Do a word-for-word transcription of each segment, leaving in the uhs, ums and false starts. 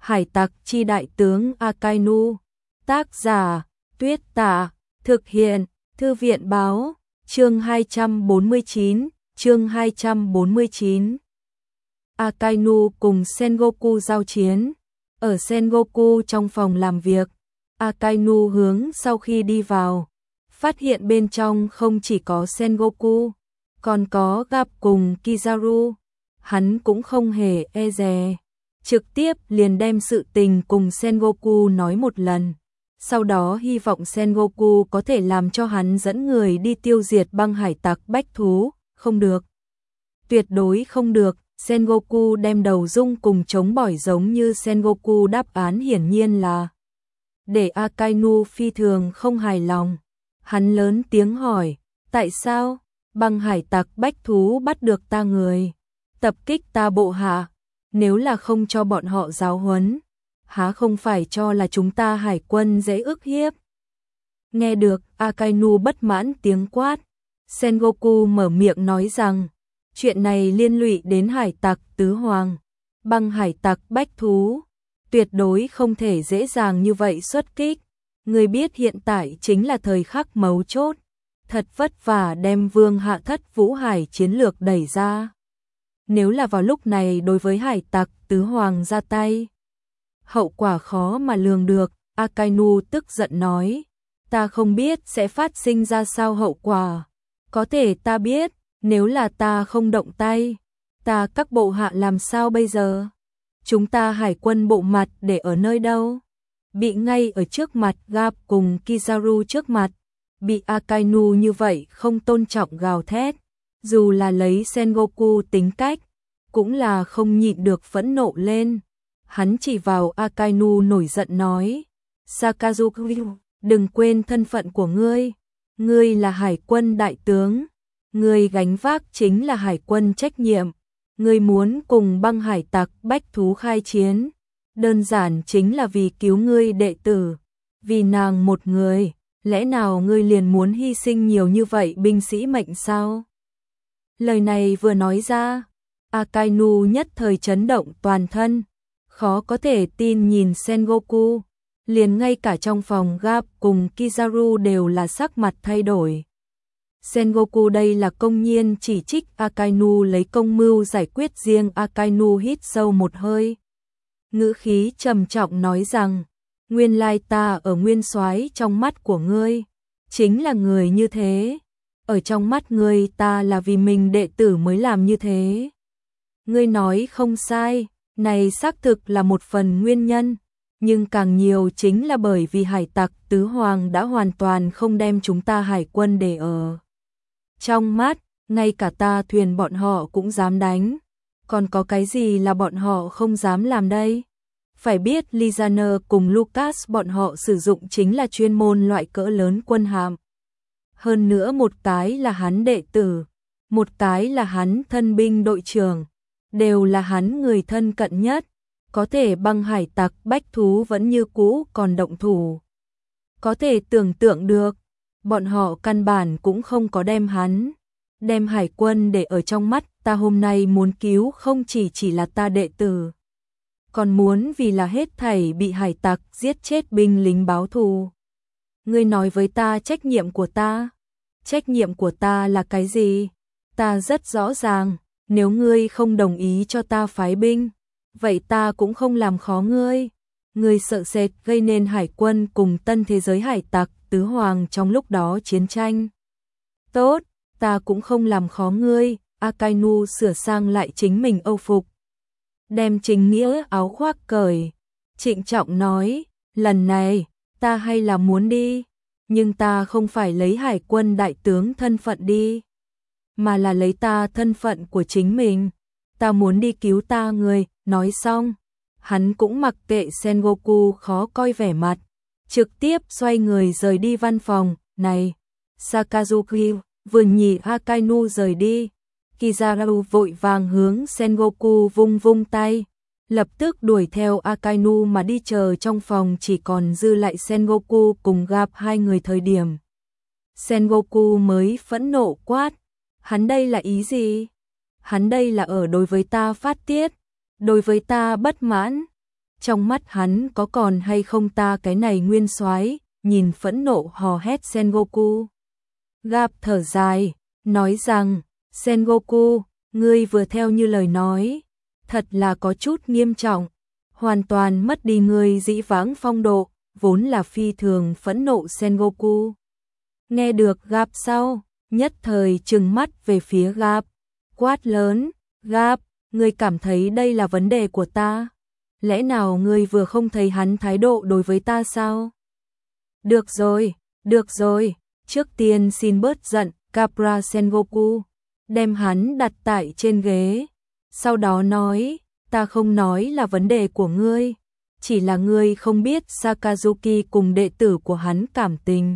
Hải tặc chi đại tướng Akainu. Tác giả Tuyết Tả. Thực hiện Thư viện báo. Chương hai trăm bốn mươi chín. Chương hai trăm bốn mươi chín. Akainu cùng Sengoku giao chiến. Ở Sengoku trong phòng làm việc, Akainu hướng sau khi đi vào, phát hiện bên trong không chỉ có Sengoku, còn có Garp cùng Kizaru. Hắn cũng không hề e dè, trực tiếp liền đem sự tình cùng Sengoku nói một lần. Sau đó hy vọng Sengoku có thể làm cho hắn dẫn người đi tiêu diệt băng hải tặc bách thú. Không được, tuyệt đối không được. Sengoku đem đầu rung cùng chống bỏi giống như Sengoku đáp án hiển nhiên là để Akainu phi thường không hài lòng. Hắn lớn tiếng hỏi, tại sao? Băng hải tặc bách thú bắt được ta người, tập kích ta bộ hạ, nếu là không cho bọn họ giáo huấn, há không phải cho là chúng ta hải quân dễ ức hiếp. Nghe được, Akainu bất mãn tiếng quát. Sengoku mở miệng nói rằng, chuyện này liên lụy đến hải tặc tứ hoàng, băng hải tặc bách thú, tuyệt đối không thể dễ dàng như vậy xuất kích. Người biết hiện tại chính là thời khắc mấu chốt, thật vất vả đem vương hạ thất vũ hải chiến lược đẩy ra. Nếu là vào lúc này đối với hải tặc tứ hoàng ra tay, hậu quả khó mà lường được. Akainu tức giận nói, ta không biết sẽ phát sinh ra sao hậu quả, có thể ta biết, nếu là ta không động tay, ta các bộ hạ làm sao bây giờ? Chúng ta hải quân bộ mặt để ở nơi đâu? Bị ngay ở trước mặt Garp cùng Kizaru trước mặt, bị Akainu như vậy không tôn trọng gào thét, dù là lấy Sengoku tính cách, cũng là không nhịn được phẫn nộ lên. Hắn chỉ vào Akainu nổi giận nói, Sakazuki, đừng quên thân phận của ngươi, ngươi là hải quân đại tướng, ngươi gánh vác chính là hải quân trách nhiệm, ngươi muốn cùng băng hải tặc bách thú khai chiến, đơn giản chính là vì cứu ngươi đệ tử, vì nàng một người, lẽ nào ngươi liền muốn hy sinh nhiều như vậy binh sĩ mệnh sao? Lời này vừa nói ra, Akainu nhất thời chấn động toàn thân, khó có thể tin nhìn Sengoku, liền ngay cả trong phòng Garp cùng Kizaru đều là sắc mặt thay đổi. Sengoku đây là công nhiên chỉ trích Akainu lấy công mưu giải quyết riêng. Akainu hít sâu một hơi, ngữ khí trầm trọng nói rằng, nguyên lai ta ở nguyên soái trong mắt của ngươi, chính là người như thế, ở trong mắt ngươi ta là vì mình đệ tử mới làm như thế. Ngươi nói không sai, này xác thực là một phần nguyên nhân, nhưng càng nhiều chính là bởi vì hải tặc tứ hoàng đã hoàn toàn không đem chúng ta hải quân để ở trong mắt, ngay cả ta thuyền bọn họ cũng dám đánh, còn có cái gì là bọn họ không dám làm đây? Phải biết Lizaner cùng Lucas bọn họ sử dụng chính là chuyên môn loại cỡ lớn quân hạm. Hơn nữa một cái là hắn đệ tử, một cái là hắn thân binh đội trưởng, đều là hắn người thân cận nhất, có thể băng hải tặc bách thú vẫn như cũ còn động thủ. Có thể tưởng tượng được, bọn họ căn bản cũng không có đem hắn, đem hải quân để ở trong mắt. Ta hôm nay muốn cứu không chỉ chỉ là ta đệ tử, còn muốn vì là hết thảy bị hải tặc giết chết binh lính báo thù. Ngươi nói với ta trách nhiệm của ta, trách nhiệm của ta là cái gì? Ta rất rõ ràng, nếu ngươi không đồng ý cho ta phái binh, vậy ta cũng không làm khó ngươi. Ngươi sợ sệt gây nên hải quân cùng tân thế giới hải tặc tứ hoàng trong lúc đó chiến tranh. Tốt, ta cũng không làm khó ngươi. Akainu sửa sang lại chính mình âu phục, đem chính nghĩa áo khoác cởi, trịnh trọng nói, lần này, ta hay là muốn đi, nhưng ta không phải lấy hải quân đại tướng thân phận đi, mà là lấy ta thân phận của chính mình, ta muốn đi cứu ta người. Nói xong, hắn cũng mặc kệ Sengoku khó coi vẻ mặt, trực tiếp xoay người rời đi văn phòng. Này, Sakazuki, vừa nhìn Akainu rời đi, Kizaru vội vàng hướng Sengoku vung vung tay, lập tức đuổi theo Akainu mà đi. Chờ trong phòng chỉ còn dư lại Sengoku cùng Garp hai người thời điểm, Sengoku mới phẫn nộ quát, hắn đây là ý gì? Hắn đây là ở đối với ta phát tiết, đối với ta bất mãn. trong mắt hắn có còn hay không ta cái này nguyên soái, nhìn phẫn nộ hò hét Sengoku. Gap thở dài, nói rằng, Sengoku, ngươi vừa theo như lời nói, thật là có chút nghiêm trọng, hoàn toàn mất đi ngươi dĩ vãng phong độ, vốn là phi thường phẫn nộ Sengoku. Nghe được Gap sau, nhất thời trừng mắt về phía Gap, quát lớn, Gap, ngươi cảm thấy đây là vấn đề của ta? Lẽ nào ngươi vừa không thấy hắn thái độ đối với ta sao? Được rồi, được rồi, trước tiên xin bớt giận, Capra Sengoku, đem hắn đặt tại trên ghế, sau đó nói, ta không nói là vấn đề của ngươi, chỉ là ngươi không biết Sakazuki cùng đệ tử của hắn cảm tình.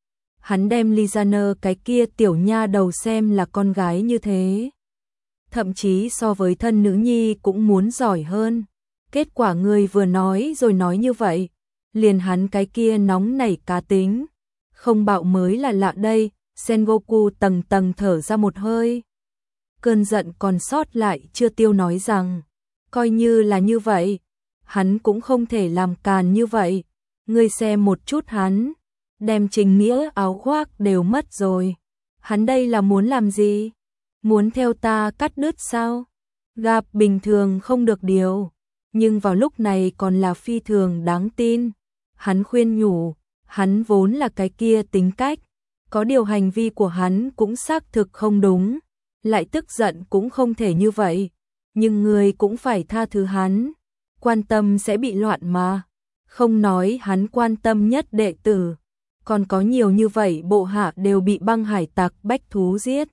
Hắn đem Lizana cái kia tiểu nha đầu xem là con gái như thế. Thậm chí so với thân nữ nhi cũng muốn giỏi hơn. Kết quả ngươi vừa nói rồi nói như vậy, liền hắn cái kia nóng nảy cá tính. Không bạo mới là lạ đây, Sengoku tầng tầng thở ra một hơi. Cơn giận còn sót lại chưa tiêu nói rằng, coi như là như vậy, hắn cũng không thể làm càn như vậy. Ngươi xem một chút hắn, đem trình nghĩa áo khoác đều mất rồi. Hắn đây là muốn làm gì? Muốn theo ta cắt đứt sao? Gặp bình thường không được điều, nhưng vào lúc này còn là phi thường đáng tin. Hắn khuyên nhủ, hắn vốn là cái kia tính cách, có điều hành vi của hắn cũng xác thực không đúng, lại tức giận cũng không thể như vậy, nhưng người cũng phải tha thứ hắn, quan tâm sẽ bị loạn mà, không nói hắn quan tâm nhất đệ tử, còn có nhiều như vậy bộ hạ đều bị băng hải tặc bách thú giết.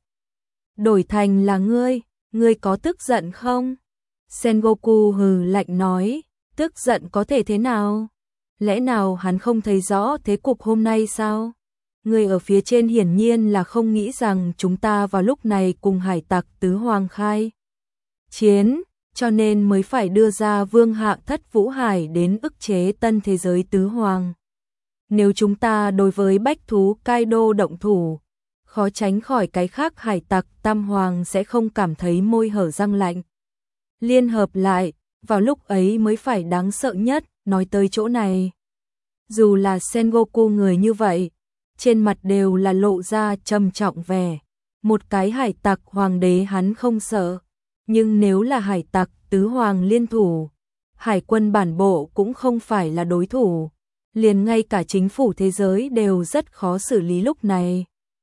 Đổi thành là ngươi, ngươi có tức giận không? Sengoku hừ lạnh nói, tức giận có thể thế nào? Lẽ nào hắn không thấy rõ thế cục hôm nay sao? Người ở phía trên hiển nhiên là không nghĩ rằng chúng ta vào lúc này cùng hải tặc tứ hoàng khai chiến, cho nên mới phải đưa ra vương hạ Thất Vũ Hải đến ức chế tân thế giới tứ hoàng. Nếu chúng ta đối với bách thú Kaido động thủ, khó tránh khỏi cái khác hải tặc tam hoàng sẽ không cảm thấy môi hở răng lạnh. Liên hợp lại, vào lúc ấy mới phải đáng sợ nhất, nói tới chỗ này. Dù là Sengoku người như vậy, trên mặt đều là lộ ra trầm trọng vẻ. Một cái hải tặc hoàng đế hắn không sợ, nhưng nếu là hải tặc tứ hoàng liên thủ, hải quân bản bộ cũng không phải là đối thủ, liền ngay cả chính phủ thế giới đều rất khó xử lý lúc này.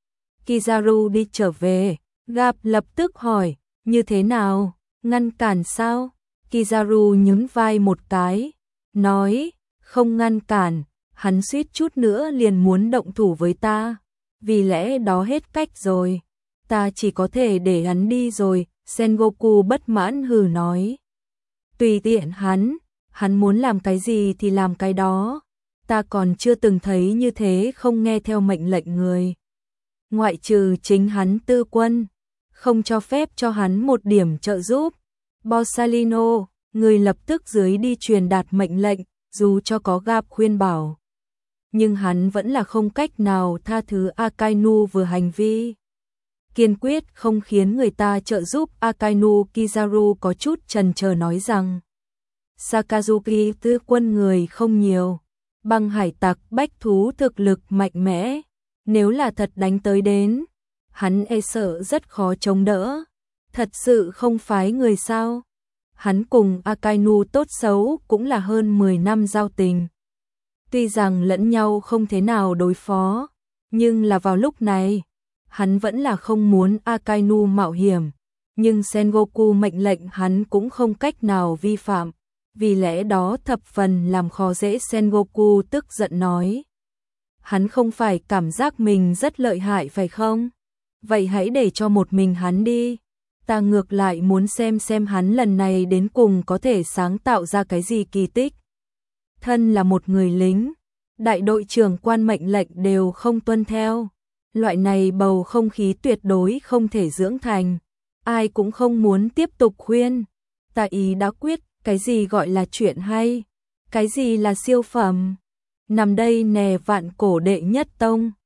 Kizaru đi trở về, Gap lập tức hỏi, như thế nào, ngăn cản sao? Kizaru nhún vai một cái, nói, không ngăn cản, hắn suýt chút nữa liền muốn động thủ với ta, vì lẽ đó hết cách rồi, ta chỉ có thể để hắn đi rồi, Sengoku bất mãn hừ nói. Tùy tiện hắn, hắn muốn làm cái gì thì làm cái đó, ta còn chưa từng thấy như thế không nghe theo mệnh lệnh người. Ngoại trừ chính hắn tư quân, không cho phép cho hắn một điểm trợ giúp. Borsalino, người lập tức dưới đi truyền đạt mệnh lệnh, dù cho có Gap khuyên bảo. Nhưng hắn vẫn là không cách nào tha thứ Akainu vừa hành vi. Kiên quyết không khiến người ta trợ giúp Akainu. Kizaru có chút chần chờ nói rằng, Sakazuki tư quân người không nhiều, băng hải tặc bách thú thực lực mạnh mẽ, nếu là thật đánh tới đến, hắn e sợ rất khó chống đỡ, thật sự không phái người sao. Hắn cùng Akainu tốt xấu cũng là hơn mười năm giao tình. Tuy rằng lẫn nhau không thế nào đối phó, nhưng là vào lúc này, hắn vẫn là không muốn Akainu mạo hiểm, nhưng Sengoku mệnh lệnh hắn cũng không cách nào vi phạm, vì lẽ đó thập phần làm khó dễ. Sengoku tức giận nói, hắn không phải cảm giác mình rất lợi hại phải không? Vậy hãy để cho một mình hắn đi, ta ngược lại muốn xem xem hắn lần này đến cùng có thể sáng tạo ra cái gì kỳ tích. Thân là một người lính, đại đội trưởng quan mệnh lệnh đều không tuân theo, loại này bầu không khí tuyệt đối không thể dưỡng thành, ai cũng không muốn tiếp tục khuyên. Ta ý đã quyết, cái gì gọi là chuyện hay, cái gì là siêu phẩm, nằm đây nè vạn cổ đệ nhất tông.